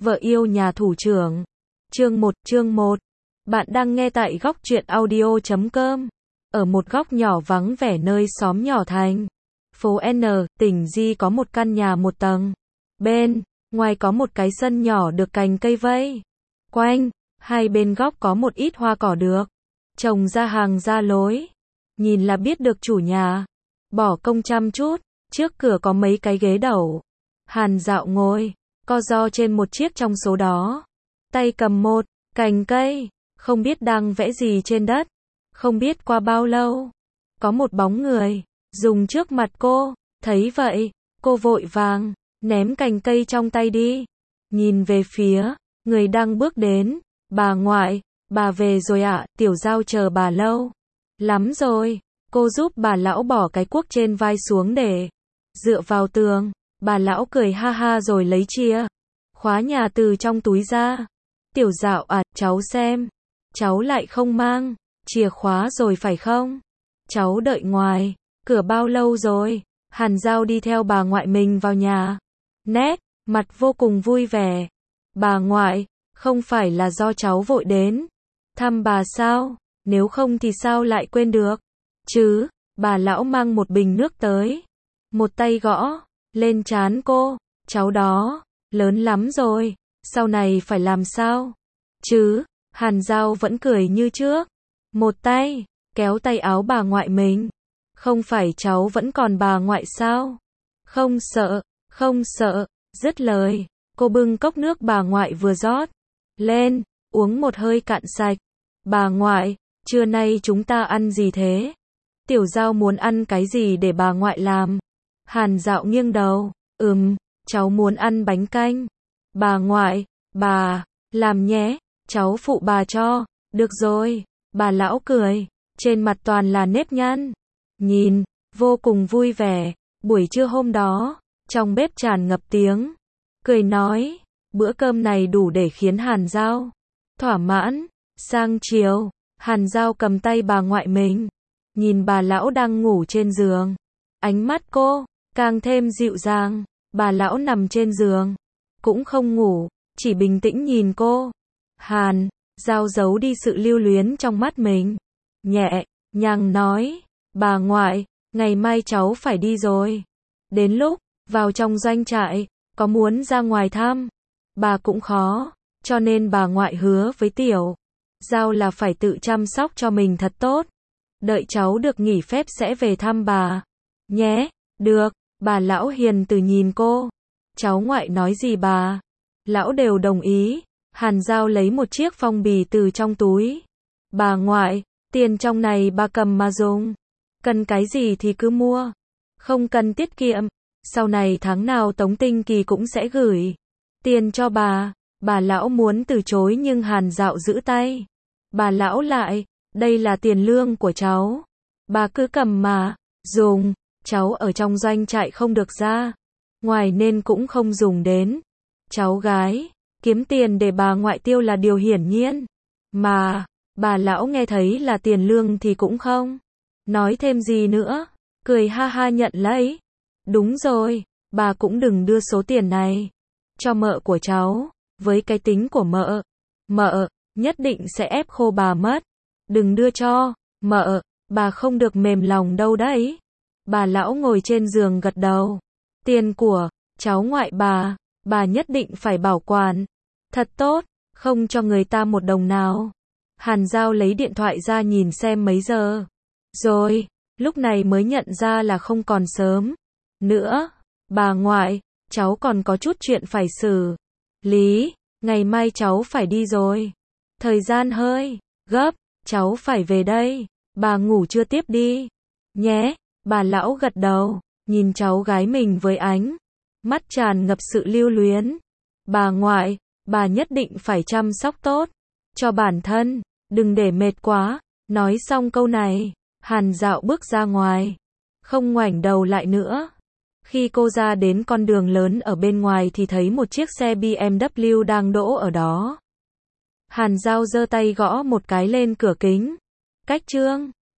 Vợ yêu nhà thủ trưởng. Chương 1. Bạn đang nghe tại góc truyện audio.com. Ở một góc nhỏ vắng vẻ nơi xóm nhỏ thành phố N, tỉnh Di có một căn nhà một tầng. Bên ngoài có một cái sân nhỏ được cành cây vây quanh, hai bên góc có một ít hoa cỏ được trồng ra hàng ra lối. Nhìn là biết được chủ nhà bỏ công chăm chút. Trước cửa có mấy cái ghế đẩu. Hàn Dạo ngồi co ro trên một chiếc trong số đó, tay cầm một cành cây, không biết đang vẽ gì trên đất. Không biết qua bao lâu, có một bóng người dùng trước mặt cô. Thấy vậy, cô vội vàng ném cành cây trong tay đi, nhìn về phía người đang bước đến. Bà ngoại, bà về rồi ạ? Tiểu Giao chờ bà lâu lắm rồi. Cô giúp bà lão bỏ cái cuốc trên vai xuống để dựa vào tường. Bà lão cười ha ha rồi lấy chìa khóa nhà từ trong túi ra. Tiểu Dạo à, cháu xem, cháu lại không mang chìa khóa rồi phải không? Cháu đợi ngoài cửa bao lâu rồi? Hàn Dạo đi theo bà ngoại mình vào nhà, nét mặt vô cùng vui vẻ. Bà ngoại, không phải là do cháu vội đến thăm bà sao? Nếu không thì sao lại quên được chứ? Bà lão mang một bình nước tới, một tay gõ lên trán cô. Cháu đó lớn lắm rồi, sau này phải làm sao chứ? Hàn Dạo vẫn cười như trước, một tay kéo tay áo bà ngoại mình. Không phải cháu vẫn còn bà ngoại sao? Không sợ, không sợ. Dứt lời, cô bưng cốc nước bà ngoại vừa rót lên, uống một hơi cạn sạch. Bà ngoại, trưa nay chúng ta ăn gì thế? Tiểu Giao muốn ăn cái gì để bà ngoại làm? Hàn Dạo nghiêng đầu, cháu muốn ăn bánh canh. Bà ngoại, bà làm nhé, cháu phụ bà cho. Được rồi. Bà lão cười, trên mặt toàn là nếp nhăn, nhìn vô cùng vui vẻ. Buổi trưa hôm đó, trong bếp tràn ngập tiếng cười nói. Bữa cơm này đủ để khiến Hàn Dạo thỏa mãn. Sang chiều, Hàn Dạo cầm tay bà ngoại mình, nhìn bà lão đang ngủ trên giường. Ánh mắt cô càng thêm dịu dàng. Bà lão nằm trên giường, cũng không ngủ, chỉ bình tĩnh nhìn cô. Hàn Dạo giấu đi sự lưu luyến trong mắt mình, nhẹ nhàng nói. Bà ngoại, ngày mai cháu phải đi rồi. Đến lúc vào trong doanh trại, có muốn ra ngoài thăm bà cũng khó, cho nên bà ngoại hứa với Tiểu Giao là phải tự chăm sóc cho mình thật tốt. Đợi cháu được nghỉ phép sẽ về thăm bà nhé. Được. Bà lão hiền từ nhìn cô. Cháu ngoại nói gì bà lão đều đồng ý. Hàn Dạo lấy một chiếc phong bì từ trong túi. Bà ngoại, tiền trong này bà cầm mà dùng. Cần cái gì thì cứ mua, không cần tiết kiệm. Sau này tháng nào Tống Tinh Kỳ cũng sẽ gửi tiền cho bà. Bà lão muốn từ chối nhưng Hàn Dạo giữ tay bà lão lại. Đây là tiền lương của cháu, bà cứ cầm mà dùng. Cháu ở trong doanh trại không được ra ngoài nên cũng không dùng đến. Cháu gái kiếm tiền để bà ngoại tiêu là điều hiển nhiên mà. Bà lão nghe thấy là tiền lương thì cũng không nói thêm gì nữa, cười ha ha nhận lấy. Đúng rồi, bà cũng đừng đưa số tiền này cho mợ của cháu. Với cái tính của mợ nhất định sẽ ép khô bà mất. Đừng đưa cho mợ, bà không được mềm lòng đâu đấy. Bà lão ngồi trên giường gật đầu. Tiền của cháu ngoại bà nhất định phải bảo quản thật tốt, không cho người ta một đồng nào. Hàn Dạo lấy điện thoại ra nhìn xem mấy giờ rồi, lúc này mới nhận ra là không còn sớm nữa. Bà ngoại, cháu còn có chút chuyện phải xử lý, ngày mai cháu phải đi rồi. Thời gian hơi gấp, cháu phải về đây. Bà ngủ chưa tiếp đi nhé. Bà lão gật đầu, nhìn cháu gái mình với ánh mắt tràn ngập sự lưu luyến. Bà ngoại, bà nhất định phải chăm sóc tốt cho bản thân, đừng để mệt quá. Nói xong câu này, Hàn Dạo bước ra ngoài, không ngoảnh đầu lại nữa. Khi cô ra đến con đường lớn ở bên ngoài thì thấy một chiếc xe BMW đang đỗ ở đó. Hàn Dạo giơ tay gõ một cái lên cửa kính. Cách trương